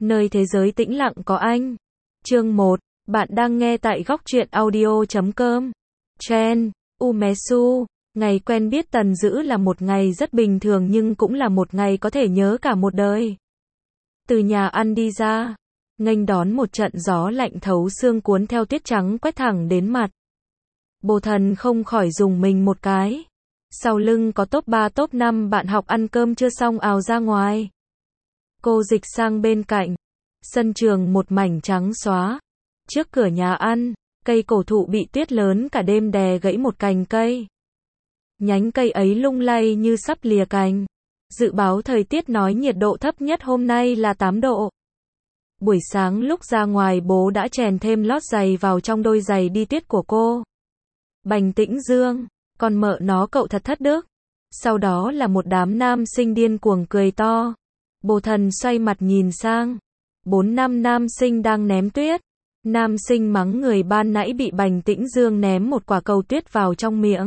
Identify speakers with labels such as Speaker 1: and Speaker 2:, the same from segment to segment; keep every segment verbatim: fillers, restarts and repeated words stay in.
Speaker 1: Nơi thế giới tĩnh lặng có anh. Chương một. Bạn đang nghe tại góc truyện audio chấm com. Chen Umesu. Ngày quen biết Tần Dữ là một ngày rất bình thường nhưng cũng là một ngày có thể nhớ cả một đời. Từ nhà ăn đi ra, nghênh đón một trận gió lạnh thấu xương cuốn theo tuyết trắng quét thẳng đến mặt. Bồ Thần không khỏi rùng mình một cái. Sau lưng có top ba top năm bạn học ăn cơm chưa xong ào ra ngoài. Cô dịch sang bên cạnh. Sân trường một mảnh trắng xóa. Trước cửa nhà ăn, cây cổ thụ bị tuyết lớn cả đêm đè gãy một cành cây. Nhánh cây ấy lung lay như sắp lìa cành. Dự báo thời tiết nói nhiệt độ thấp nhất hôm nay là tám độ. Buổi sáng lúc ra ngoài bố đã chèn thêm lót giày vào trong đôi giày đi tuyết của cô. Bành Tĩnh Dương, con mợ nó cậu thật thất đức. Sau đó là một đám nam sinh điên cuồng cười to. Bồ Thần xoay mặt nhìn sang. Bốn năm nam sinh đang ném tuyết. Nam sinh mắng người ban nãy bị Bành Tĩnh Dương ném một quả cầu tuyết vào trong miệng.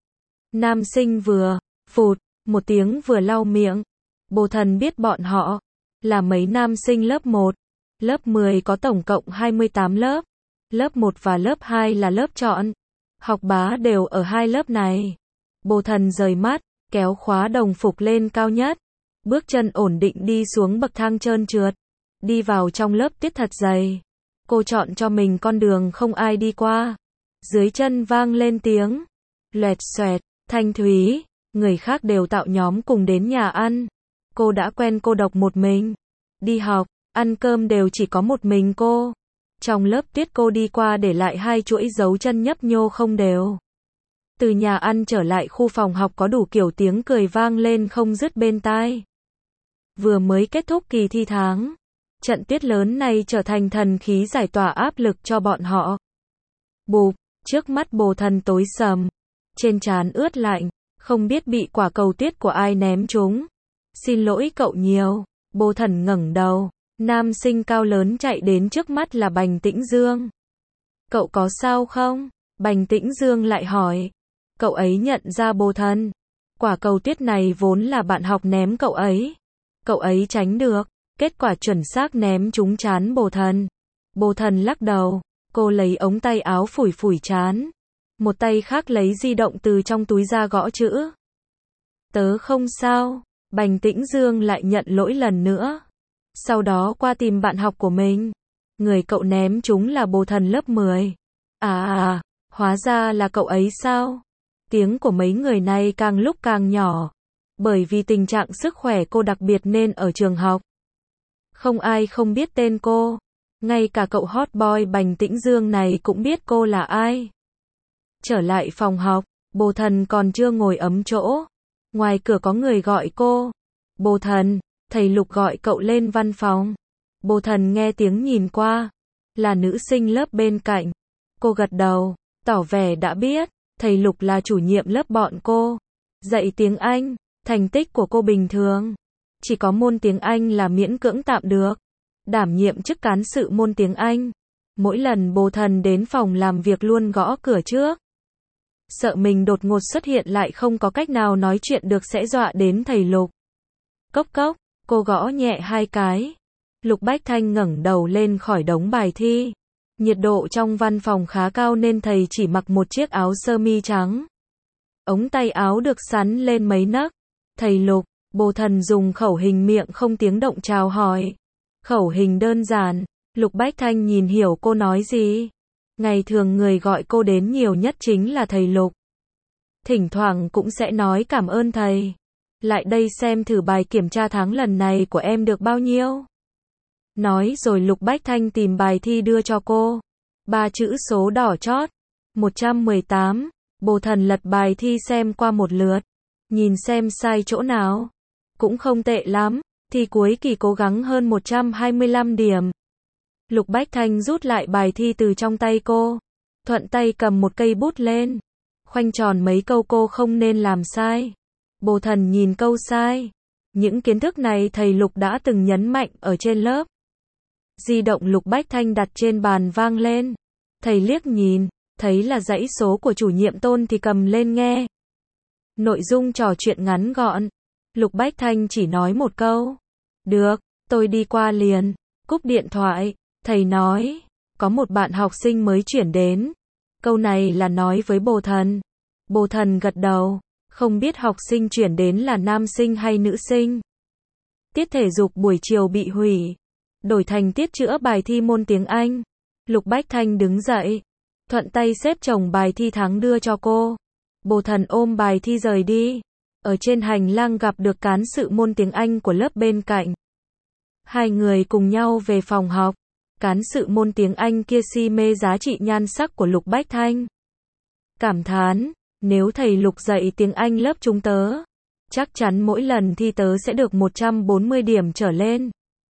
Speaker 1: Nam sinh vừa, phụt, một tiếng vừa lau miệng. Bồ Thần biết bọn họ là mấy nam sinh lớp một. Lớp mười có tổng cộng hai mươi tám lớp. Lớp một và lớp hai là lớp chọn. Học bá đều ở hai lớp này. Bồ Thần rời mắt, kéo khóa đồng phục lên cao nhất. Bước chân ổn định đi xuống bậc thang trơn trượt. Đi vào trong lớp tuyết thật dày. Cô chọn cho mình con đường không ai đi qua. Dưới chân vang lên tiếng loẹt xoẹt, thanh thúy. Người khác đều tạo nhóm cùng đến nhà ăn. Cô đã quen cô độc một mình. Đi học, ăn cơm đều chỉ có một mình cô. Trong lớp tuyết cô đi qua để lại hai chuỗi dấu chân nhấp nhô không đều. Từ nhà ăn trở lại khu phòng học có đủ kiểu tiếng cười vang lên không dứt bên tai. Vừa mới kết thúc kỳ thi tháng. Trận tuyết lớn này trở thành thần khí giải tỏa áp lực cho bọn họ. Bụp, trước mắt Bồ Thần tối sầm. Trên trán ướt lạnh, không biết bị quả cầu tuyết của ai ném trúng. Xin lỗi cậu nhiều. Bồ Thần ngẩng đầu. Nam sinh cao lớn chạy đến trước mắt là Bành Tĩnh Dương. Cậu có sao không? Bành Tĩnh Dương lại hỏi. Cậu ấy nhận ra Bồ Thần. Quả cầu tuyết này vốn là bạn học ném cậu ấy. Cậu ấy tránh được. Kết quả chuẩn xác ném trúng trán Bồ Thần. Bồ Thần lắc đầu. Cô lấy ống tay áo phủi phủi trán. Một tay khác lấy di động từ trong túi ra gõ chữ. Tớ không sao. Bành Tĩnh Dương lại nhận lỗi lần nữa. Sau đó qua tìm bạn học của mình. Người cậu ném trúng là Bồ Thần lớp mười. À à, hóa ra là cậu ấy sao? Tiếng của mấy người này càng lúc càng nhỏ. Bởi vì tình trạng sức khỏe cô đặc biệt nên ở trường học. Không ai không biết tên cô. Ngay cả cậu hot boy Bành Tĩnh Dương này cũng biết cô là ai. Trở lại phòng học, Bồ Thần còn chưa ngồi ấm chỗ. Ngoài cửa có người gọi cô. Bồ Thần, thầy Lục gọi cậu lên văn phòng. Bồ Thần nghe tiếng nhìn qua. Là nữ sinh lớp bên cạnh. Cô gật đầu, tỏ vẻ đã biết. Thầy Lục là chủ nhiệm lớp bọn cô. Dạy tiếng Anh, thành tích của cô bình thường. Chỉ có môn tiếng Anh là miễn cưỡng tạm được. Đảm nhiệm chức cán sự môn tiếng Anh. Mỗi lần Bồ Thần đến phòng làm việc luôn gõ cửa trước. Sợ mình đột ngột xuất hiện lại không có cách nào nói chuyện được sẽ dọa đến thầy Lục. Cốc cốc, cô gõ nhẹ hai cái. Lục Bách Thanh ngẩng đầu lên khỏi đống bài thi. Nhiệt độ trong văn phòng khá cao nên thầy chỉ mặc một chiếc áo sơ mi trắng. Ống tay áo được sắn lên mấy nấc. Thầy Lục, Bồ Thần dùng khẩu hình miệng không tiếng động chào hỏi. Khẩu hình đơn giản. Lục Bách Thanh nhìn hiểu cô nói gì. Ngày thường người gọi cô đến nhiều nhất chính là thầy Lục. Thỉnh thoảng cũng sẽ nói cảm ơn thầy. Lại đây xem thử bài kiểm tra tháng lần này của em được bao nhiêu. Nói rồi Lục Bách Thanh tìm bài thi đưa cho cô. Ba chữ số đỏ chót. một trăm mười tám. Bồ Thần lật bài thi xem qua một lượt. Nhìn xem sai chỗ nào. Cũng không tệ lắm. Thi cuối kỳ cố gắng hơn một trăm hai mươi lăm điểm. Lục Bách Thanh rút lại bài thi từ trong tay cô. Thuận tay cầm một cây bút lên. Khoanh tròn mấy câu cô không nên làm sai. Bồ Thần nhìn câu sai. Những kiến thức này thầy Lục đã từng nhấn mạnh ở trên lớp. Di động Lục Bách Thanh đặt trên bàn vang lên. Thầy liếc nhìn, thấy là dãy số của chủ nhiệm Tôn thì cầm lên nghe. Nội dung trò chuyện ngắn gọn. Lục Bách Thanh chỉ nói một câu. Được, tôi đi qua liền. Cúp điện thoại, thầy nói, có một bạn học sinh mới chuyển đến. Câu này là nói với Bồ Thần. Bồ Thần gật đầu, không biết học sinh chuyển đến là nam sinh hay nữ sinh. Tiết thể dục buổi chiều bị hủy, đổi thành tiết chữa bài thi môn tiếng Anh. Lục Bách Thanh đứng dậy, thuận tay xếp chồng bài thi tháng đưa cho cô. Bồ Thần ôm bài thi rời đi. Ở trên hành lang gặp được cán sự môn tiếng Anh của lớp bên cạnh. Hai người cùng nhau về phòng học. Cán sự môn tiếng Anh kia si mê giá trị nhan sắc của Lục Bách Thanh. Cảm thán, nếu thầy Lục dạy tiếng Anh lớp chúng tớ, chắc chắn mỗi lần thi tớ sẽ được một trăm bốn mươi điểm trở lên.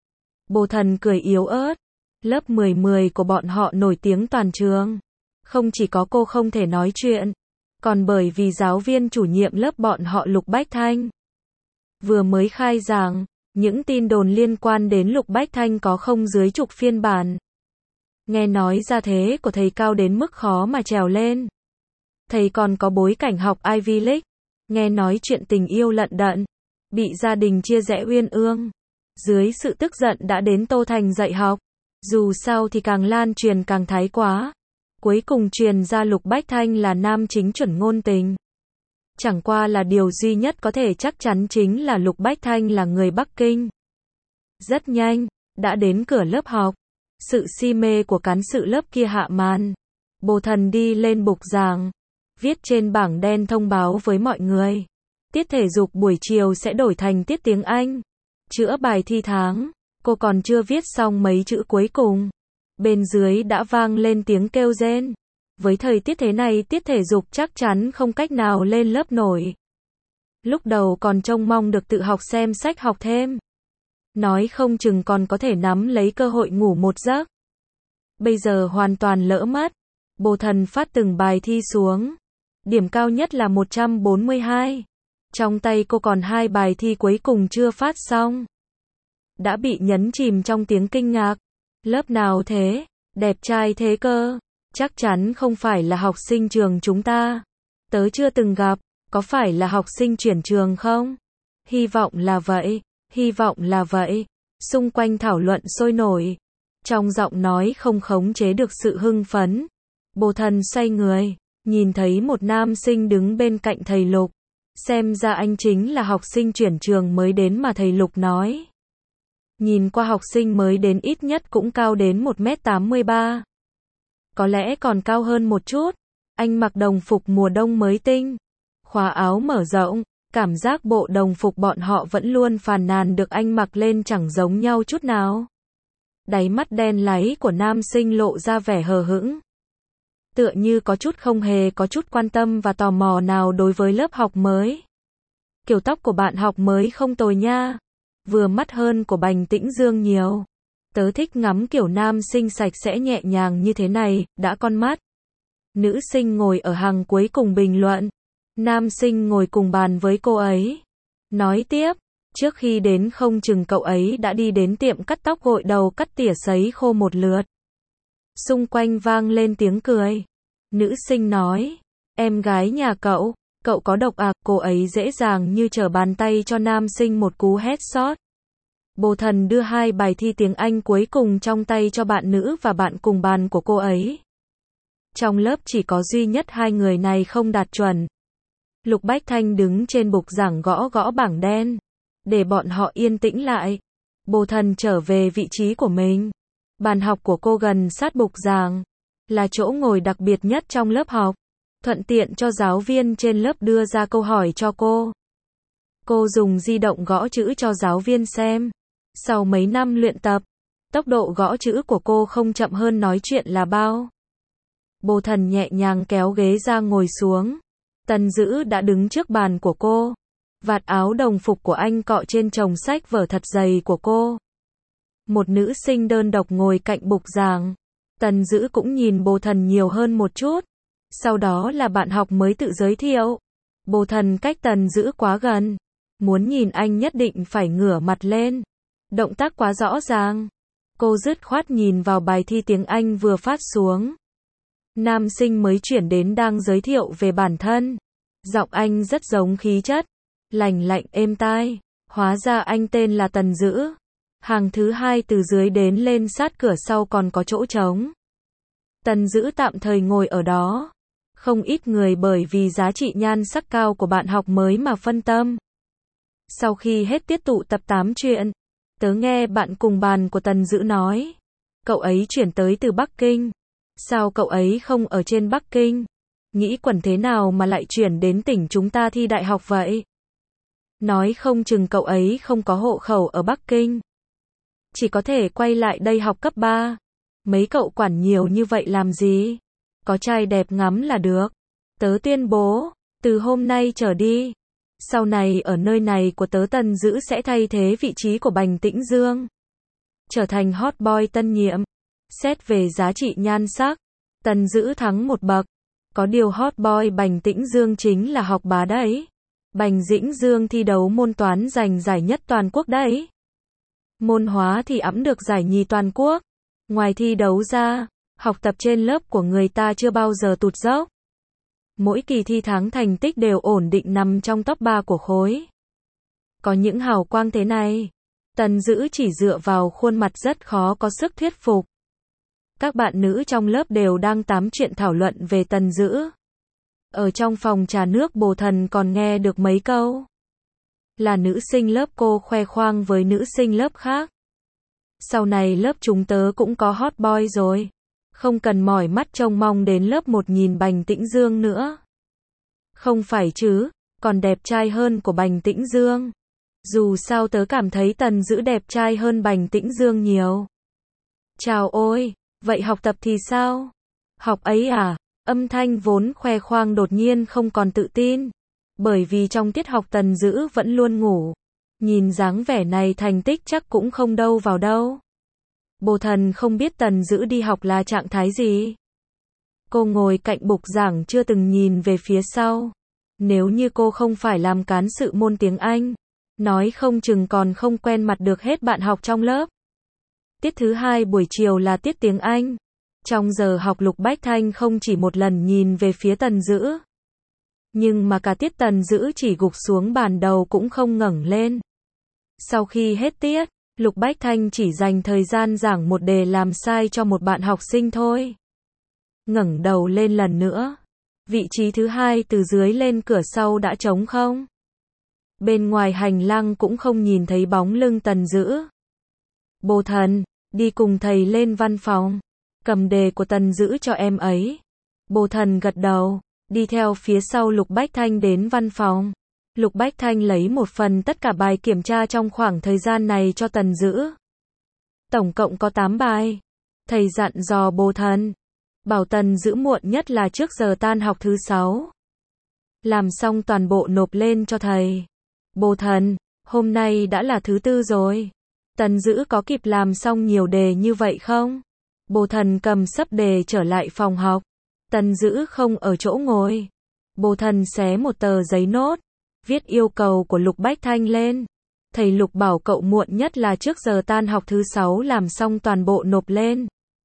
Speaker 1: Bồ Thần cười yếu ớt. Lớp mười mười của bọn họ nổi tiếng toàn trường. Không chỉ có cô không thể nói chuyện, còn bởi vì giáo viên chủ nhiệm lớp bọn họ Lục Bách Thanh vừa mới khai giảng, những tin đồn liên quan đến Lục Bách Thanh có không dưới chục phiên bản. Nghe nói gia thế của thầy cao đến mức khó mà trèo lên. Thầy còn có bối cảnh học Ivy League, nghe nói chuyện tình yêu lận đận, bị gia đình chia rẽ uyên ương. Dưới sự tức giận đã đến Tô Thành dạy học. Dù sao thì càng lan truyền càng thái quá. Cuối cùng truyền ra Lục Bách Thanh là nam chính chuẩn ngôn tình. Chẳng qua là điều duy nhất có thể chắc chắn chính là Lục Bách Thanh là người Bắc Kinh. Rất nhanh, đã đến cửa lớp học. Sự si mê của cán sự lớp kia hạ màn. Bồ Thần đi lên bục giảng, viết trên bảng đen thông báo với mọi người. Tiết thể dục buổi chiều sẽ đổi thành tiết tiếng Anh. Chữa bài thi tháng. Cô còn chưa viết xong mấy chữ cuối cùng. Bên dưới đã vang lên tiếng kêu rên. Với thời tiết thế này tiết thể dục chắc chắn không cách nào lên lớp nổi. Lúc đầu còn trông mong được tự học xem sách học thêm. Nói không chừng còn có thể nắm lấy cơ hội ngủ một giấc. Bây giờ hoàn toàn lỡ mất. Bồ Thần phát từng bài thi xuống. Điểm cao nhất là một trăm bốn mươi hai. Trong tay cô còn hai bài thi cuối cùng chưa phát xong. Đã bị nhấn chìm trong tiếng kinh ngạc. Lớp nào thế? Đẹp trai thế cơ. Chắc chắn không phải là học sinh trường chúng ta. Tớ chưa từng gặp. Có phải là học sinh chuyển trường không? Hy vọng là vậy. Hy vọng là vậy. Xung quanh thảo luận sôi nổi. Trong giọng nói không khống chế được sự hưng phấn. Bồ Thần xoay người, nhìn thấy một nam sinh đứng bên cạnh thầy Lục. Xem ra anh chính là học sinh chuyển trường mới đến mà thầy Lục nói. Nhìn qua học sinh mới đến ít nhất cũng cao đến một mét tám mươi ba. Có lẽ còn cao hơn một chút. Anh mặc đồng phục mùa đông mới tinh. Khóa áo mở rộng. Cảm giác bộ đồng phục bọn họ vẫn luôn phàn nàn được anh mặc lên chẳng giống nhau chút nào. Đáy mắt đen láy của nam sinh lộ ra vẻ hờ hững. Tựa như có chút không hề có chút quan tâm và tò mò nào đối với lớp học mới. Kiểu tóc của bạn học mới không tồi nha. Vừa mắt hơn của Bành Tĩnh Dương nhiều. Tớ thích ngắm kiểu nam sinh sạch sẽ nhẹ nhàng như thế này, đã con mắt. Nữ sinh ngồi ở hàng cuối cùng bình luận. Nam sinh ngồi cùng bàn với cô ấy. Nói tiếp, trước khi đến không chừng cậu ấy đã đi đến tiệm cắt tóc gội đầu cắt tỉa sấy khô một lượt. Xung quanh vang lên tiếng cười. Nữ sinh nói, em gái nhà cậu, cậu có độc à? Cô ấy dễ dàng như trở bàn tay cho nam sinh một cú headshot. Bồ Thần đưa hai bài thi tiếng Anh cuối cùng trong tay cho bạn nữ và bạn cùng bàn của cô ấy. Trong lớp chỉ có duy nhất hai người này không đạt chuẩn. Lục Bách Thanh đứng trên bục giảng gõ gõ bảng đen. Để bọn họ yên tĩnh lại. Bồ Thần trở về vị trí của mình. Bàn học của cô gần sát bục giảng. Là chỗ ngồi đặc biệt nhất trong lớp học. Thuận tiện cho giáo viên trên lớp đưa ra câu hỏi cho cô. Cô dùng di động gõ chữ cho giáo viên xem. Sau mấy năm luyện tập, tốc độ gõ chữ của cô không chậm hơn nói chuyện là bao. Bồ Thần nhẹ nhàng kéo ghế ra ngồi xuống. Tần Dữ đã đứng trước bàn của cô. Vạt áo đồng phục của anh cọ trên chồng sách vở thật dày của cô. Một nữ sinh đơn độc ngồi cạnh bục giảng. Tần Dữ cũng nhìn Bồ Thần nhiều hơn một chút. Sau đó là bạn học mới tự giới thiệu. Bồ Thần cách Tần Dữ quá gần. Muốn nhìn anh nhất định phải ngửa mặt lên. Động tác quá rõ ràng. Cô dứt khoát nhìn vào bài thi tiếng Anh vừa phát xuống. Nam sinh mới chuyển đến đang giới thiệu về bản thân. Giọng anh rất giống khí chất. Lành lạnh êm tai. Hóa ra anh tên là Tần Dữ. Hàng thứ hai từ dưới đến lên sát cửa sau còn có chỗ trống. Tần Dữ tạm thời ngồi ở đó. Không ít người bởi vì giá trị nhan sắc cao của bạn học mới mà phân tâm. Sau khi hết tiết tụ tập tám chuyện, tớ nghe bạn cùng bàn của Tần Dữ nói. Cậu ấy chuyển tới từ Bắc Kinh. Sao cậu ấy không ở trên Bắc Kinh? Nghĩ quẩn thế nào mà lại chuyển đến tỉnh chúng ta thi đại học vậy? Nói không chừng cậu ấy không có hộ khẩu ở Bắc Kinh. Chỉ có thể quay lại đây học cấp ba. Mấy cậu quản nhiều như vậy làm gì? Có trai đẹp ngắm là được. Tớ tuyên bố, từ hôm nay trở đi, sau này ở nơi này của tớ Tần Dữ sẽ thay thế vị trí của Bành Tĩnh Dương. Trở thành hot boy tân nhiệm. Xét về giá trị nhan sắc, Tần Dữ thắng một bậc. Có điều hot boy Bành Tĩnh Dương chính là học bá đấy. Bành Tĩnh Dương thi đấu môn toán giành giải nhất toàn quốc đấy. Môn hóa thì ẵm được giải nhì toàn quốc. Ngoài thi đấu ra, học tập trên lớp của người ta chưa bao giờ tụt dốc. Mỗi kỳ thi tháng thành tích đều ổn định nằm trong top ba của khối. Có những hào quang thế này, Tần Dữ chỉ dựa vào khuôn mặt rất khó có sức thuyết phục. Các bạn nữ trong lớp đều đang tám chuyện thảo luận về Tần Dữ. Ở trong phòng trà nước Bồ Thần còn nghe được mấy câu. Là nữ sinh lớp cô khoe khoang với nữ sinh lớp khác. Sau này lớp chúng tớ cũng có hot boy rồi. Không cần mỏi mắt trông mong đến lớp một nhìn Bành Tĩnh Dương nữa. Không phải chứ, còn đẹp trai hơn của Bành Tĩnh Dương. Dù sao tớ cảm thấy Tần Dữ đẹp trai hơn Bành Tĩnh Dương nhiều. Chào ôi, vậy học tập thì sao? Học ấy à? Âm thanh vốn khoe khoang đột nhiên không còn tự tin. Bởi vì trong tiết học Tần Dữ vẫn luôn ngủ. Nhìn dáng vẻ này thành tích chắc cũng không đâu vào đâu. Bồ Thần không biết Tần Dữ đi học là trạng thái gì. Cô ngồi cạnh bục giảng chưa từng nhìn về phía sau. Nếu như cô không phải làm cán sự môn tiếng Anh, nói không chừng còn không quen mặt được hết bạn học trong lớp. Tiết thứ hai buổi chiều là tiết tiếng Anh. Trong giờ học Lục Bách Thanh không chỉ một lần nhìn về phía Tần Dữ. Nhưng mà cả tiết Tần Dữ chỉ gục xuống bàn đầu cũng không ngẩng lên. Sau khi hết tiết, Lục Bách Thanh chỉ dành thời gian giảng một đề làm sai cho một bạn học sinh thôi. Ngẩng đầu lên lần nữa. Vị trí thứ hai từ dưới lên cửa sau đã trống không. Bên ngoài hành lang cũng không nhìn thấy bóng lưng Tần Dữ. Bồ Thần, đi cùng thầy lên văn phòng. Cầm đề của Tần Dữ cho em ấy. Bồ Thần gật đầu, đi theo phía sau Lục Bách Thanh đến văn phòng. Lục Bách Thanh lấy một phần tất cả bài kiểm tra trong khoảng thời gian này cho Tần Dữ. Tổng cộng có tám bài. Thầy dặn dò Bồ Thần, bảo Tần Dữ muộn nhất là trước giờ tan học thứ sáu. Làm xong toàn bộ nộp lên cho thầy. Bồ Thần, hôm nay đã là thứ tư rồi. Tần Dữ có kịp làm xong nhiều đề như vậy không? Bồ Thần cầm sấp đề trở lại phòng học. Tần Dữ không ở chỗ ngồi. Bồ Thần xé một tờ giấy nốt, viết yêu cầu của Lục Bách Thanh lên. Thầy Lục bảo cậu muộn nhất là trước giờ tan học thứ sáu làm xong toàn bộ nộp lên.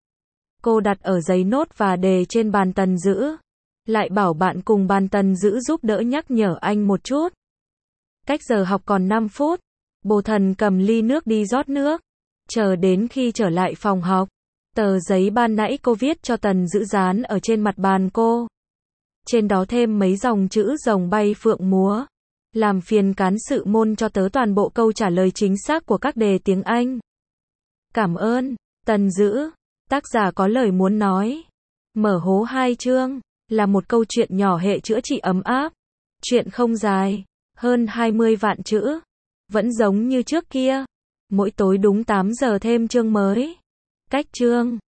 Speaker 1: Cô đặt ở giấy nốt và đề trên bàn Tần Dữ. Lại bảo bạn cùng bàn Tần Dữ giúp đỡ nhắc nhở anh một chút. Cách giờ học còn năm phút. Bồ Thần cầm ly nước đi rót nước. Chờ đến khi trở lại phòng học, tờ giấy ban nãy cô viết cho Tần Dữ dán ở trên mặt bàn cô. Trên đó thêm mấy dòng chữ rồng bay phượng múa. Làm phiền cán sự môn cho tớ toàn bộ câu trả lời chính xác của các đề tiếng Anh. Cảm ơn, Tần Dữ. Tác giả có lời muốn nói. Mở hố hai chương, là một câu chuyện nhỏ hệ chữa trị ấm áp. Chuyện không dài, hơn hai mươi vạn chữ. Vẫn giống như trước kia. Mỗi tối đúng tám giờ thêm chương mới. Cách chương